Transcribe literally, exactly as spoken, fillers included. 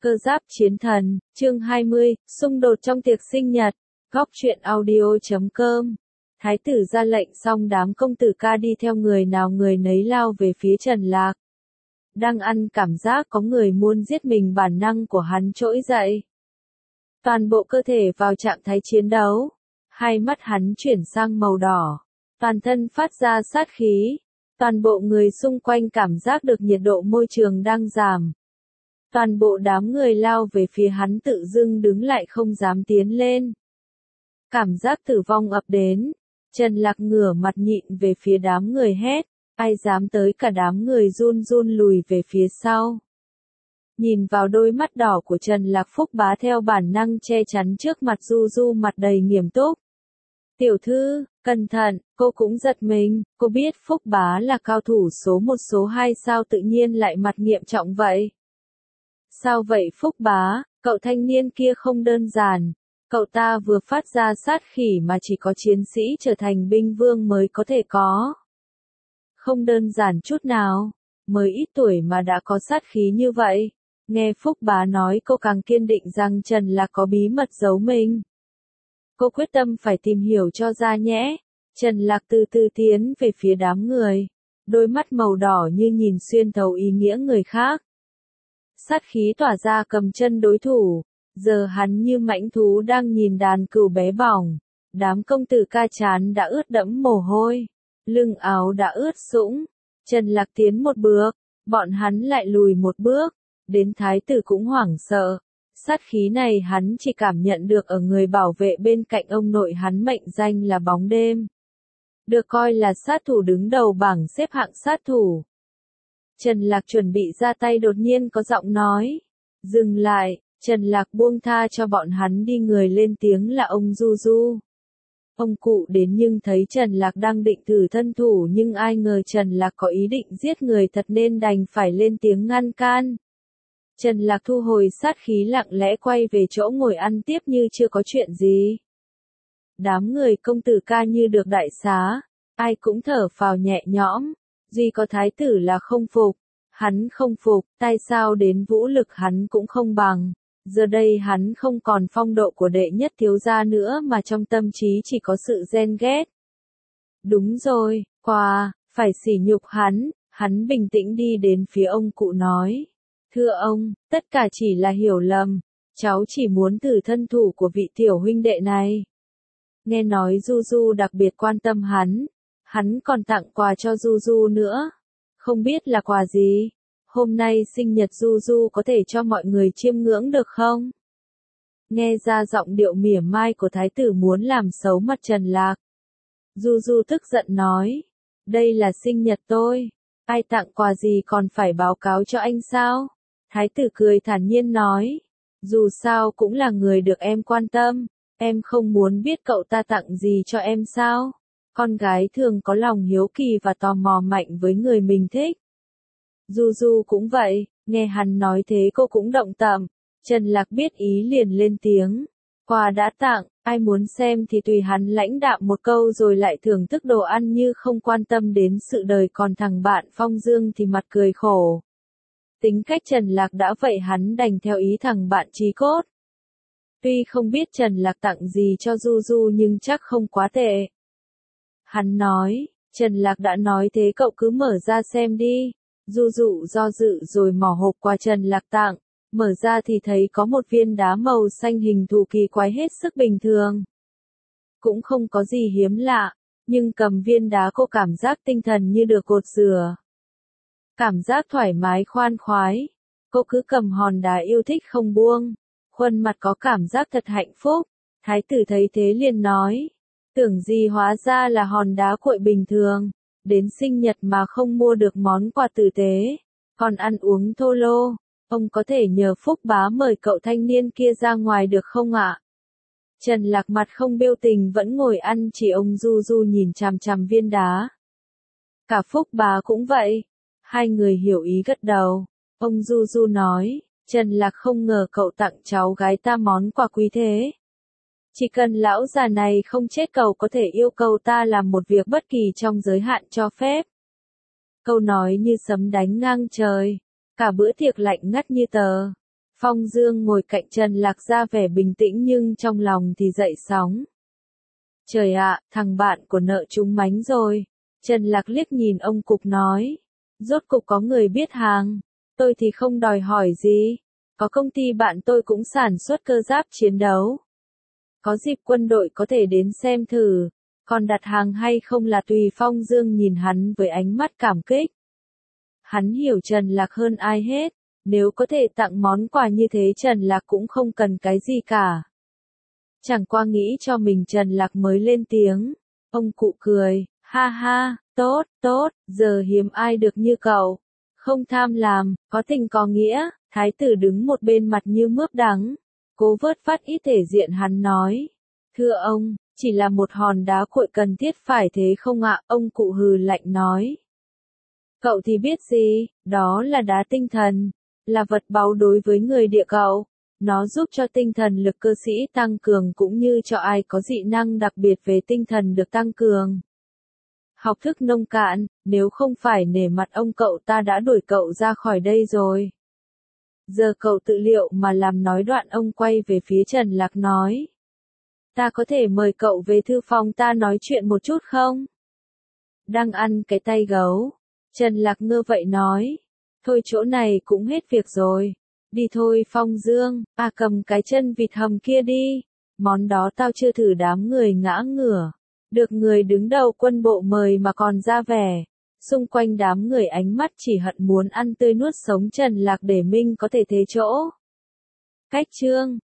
Cơ giáp chiến thần, chương hai mươi, xung đột trong tiệc sinh nhật, góc truyện audio chấm com. Thái tử ra lệnh xong đám công tử ca đi theo người nào người nấy lao về phía Trần Lạc. Đang ăn cảm giác có người muốn giết mình, bản năng của hắn trỗi dậy. Toàn bộ cơ thể vào trạng thái chiến đấu. Hai mắt hắn chuyển sang màu đỏ. Toàn thân phát ra sát khí. Toàn bộ người xung quanh cảm giác được nhiệt độ môi trường đang giảm. Toàn bộ đám người lao về phía hắn, tự dưng đứng lại không dám tiến lên. Cảm giác tử vong ập đến. Trần Lạc ngửa mặt nhịn về phía đám người hét. Ai dám tới, cả đám người run run lùi về phía sau. Nhìn vào đôi mắt đỏ của Trần Lạc, Phúc Bá theo bản năng che chắn trước mặt Du Du, mặt đầy nghiêm túc. Tiểu thư, cẩn thận, cô cũng giật mình, cô biết Phúc Bá là cao thủ số một số hai, sao tự nhiên lại mặt nghiêm trọng vậy? Sao vậy Phúc Bá, cậu thanh niên kia không đơn giản, cậu ta vừa phát ra sát khí mà chỉ có chiến sĩ trở thành binh vương mới có thể có. Không đơn giản chút nào, mới ít tuổi mà đã có sát khí như vậy. Nghe Phúc Bá nói, cô càng kiên định rằng Trần Lạc có bí mật giấu mình. Cô quyết tâm phải tìm hiểu cho ra nhé. Trần Lạc từ từ tiến về phía đám người, đôi mắt màu đỏ như nhìn xuyên thấu ý nghĩa người khác. Sát khí tỏa ra, cầm chân đối thủ, giờ hắn như mãnh thú đang nhìn đàn cừu bé bỏng. Đám công tử ca chán đã ướt đẫm mồ hôi, lưng áo đã ướt sũng. Trần Lạc tiến một bước, bọn hắn lại lùi một bước, đến thái tử cũng hoảng sợ. Sát khí này hắn chỉ cảm nhận được ở người bảo vệ bên cạnh ông nội hắn, mệnh danh là bóng đêm. Được coi là sát thủ đứng đầu bảng xếp hạng sát thủ. Trần Lạc chuẩn bị ra tay, đột nhiên có giọng nói. Dừng lại. Trần Lạc buông tha cho bọn hắn đi, người lên tiếng là ông Du Du. Ông cụ đến nhưng thấy Trần Lạc đang định thử thân thủ, nhưng ai ngờ Trần Lạc có ý định giết người thật nên đành phải lên tiếng ngăn can. Trần Lạc thu hồi sát khí, lặng lẽ quay về chỗ ngồi ăn tiếp như chưa có chuyện gì. Đám người công tử ca như được đại xá, ai cũng thở phào nhẹ nhõm, duy có thái tử là không phục. Hắn không phục, tại sao đến vũ lực hắn cũng không bằng. Giờ đây hắn không còn phong độ của đệ nhất thiếu gia nữa, mà trong tâm trí chỉ có sự ghen ghét. Đúng rồi, qua, phải sỉ nhục hắn. Hắn bình tĩnh đi đến phía ông cụ nói. Thưa ông, tất cả chỉ là hiểu lầm. Cháu chỉ muốn thử thân thủ của vị tiểu huynh đệ này. Nghe nói Du Du đặc biệt quan tâm hắn. Hắn còn tặng quà cho Du Du nữa. Không biết là quà gì? Hôm nay sinh nhật Du Du, có thể cho mọi người chiêm ngưỡng được không? Nghe ra giọng điệu mỉa mai của thái tử muốn làm xấu mặt Trần Lạc. Du Du tức giận nói. Đây là sinh nhật tôi. Ai tặng quà gì còn phải báo cáo cho anh sao? Thái tử cười thản nhiên nói. Dù sao cũng là người được em quan tâm. Em không muốn biết cậu ta tặng gì cho em sao? Con gái thường có lòng hiếu kỳ và tò mò mạnh với người mình thích. Du Du cũng vậy, nghe hắn nói thế cô cũng động tâm. Trần Lạc biết ý liền lên tiếng. Quà đã tặng, ai muốn xem thì tùy hắn, lãnh đạm một câu rồi lại thưởng thức đồ ăn như không quan tâm đến sự đời. Còn thằng bạn Phong Dương thì mặt cười khổ. Tính cách Trần Lạc đã vậy, hắn đành theo ý thằng bạn chí cốt. Tuy không biết Trần Lạc tặng gì cho Du Du nhưng chắc không quá tệ. Hắn nói, Trần Lạc đã nói thế cậu cứ mở ra xem đi. Du Du do dự rồi mỏ hộp quà Trần Lạc tặng, mở ra thì thấy có một viên đá màu xanh hình thù kỳ quái hết sức bình thường. Cũng không có gì hiếm lạ, nhưng cầm viên đá cô cảm giác tinh thần như được cột rửa. Cảm giác thoải mái khoan khoái, cô cứ cầm hòn đá yêu thích không buông, khuôn mặt có cảm giác thật hạnh phúc. Thái tử thấy thế liền nói, tưởng gì hóa ra là hòn đá cuội bình thường. Đến sinh nhật mà không mua được món quà tử tế, còn ăn uống thô lô, ông có thể nhờ Phúc Bá mời cậu thanh niên kia ra ngoài được không ạ? Trần Lạc mặt không biểu tình vẫn ngồi ăn, chỉ ông Du Du nhìn chằm chằm viên đá. Cả Phúc Bá cũng vậy, hai người hiểu ý gật đầu. Ông Du Du nói, Trần Lạc không ngờ cậu tặng cháu gái ta món quà quý thế. Chỉ cần lão già này không chết, cậu có thể yêu cầu ta làm một việc bất kỳ trong giới hạn cho phép. Câu nói như sấm đánh ngang trời. Cả bữa tiệc lạnh ngắt như tờ. Phong Dương ngồi cạnh Trần Lạc ra vẻ bình tĩnh nhưng trong lòng thì dậy sóng. Trời ạ, thằng bạn của nợ chúng mánh rồi. Trần Lạc liếc nhìn ông Cục nói. Rốt cục có người biết hàng. Tôi thì không đòi hỏi gì. Có công ty bạn tôi cũng sản xuất cơ giáp chiến đấu. Có dịp quân đội có thể đến xem thử. Còn đặt hàng hay không là tùy. Phong Dương nhìn hắn với ánh mắt cảm kích. Hắn hiểu Trần Lạc hơn ai hết. Nếu có thể tặng món quà như thế Trần Lạc cũng không cần cái gì cả. Chẳng qua nghĩ cho mình Trần Lạc mới lên tiếng. Ông cụ cười, ha ha, tốt, tốt, giờ hiếm ai được như cậu. Không tham làm, có tình có nghĩa. Thái tử đứng một bên mặt như mướp đắng. Cố vớt phát ít thể diện hắn nói. Thưa ông, chỉ là một hòn đá cuội cần thiết phải thế không ạ? Ông cụ hừ lạnh nói. Cậu thì biết gì, đó là đá tinh thần. Là vật báu đối với người địa cầu. Nó giúp cho tinh thần lực cơ sĩ tăng cường cũng như cho ai có dị năng đặc biệt về tinh thần được tăng cường. Học thức nông cạn, nếu không phải nể mặt ông cậu ta đã đuổi cậu ra khỏi đây rồi. Giờ cậu tự liệu mà làm. Nói đoạn ông quay về phía Trần Lạc nói. Ta có thể mời cậu về thư phòng ta nói chuyện một chút không? Đang ăn cái tay gấu. Trần Lạc ngơ vậy nói. Thôi chỗ này cũng hết việc rồi. Đi thôi Phong Dương, à cầm cái chân vịt hầm kia đi. Món đó tao chưa thử. Đám người ngã ngửa. Được người đứng đầu quân bộ mời mà còn ra vẻ. Xung quanh đám người ánh mắt chỉ hận muốn ăn tươi nuốt sống Trần Lạc để Minh có thể thế chỗ. Cách chương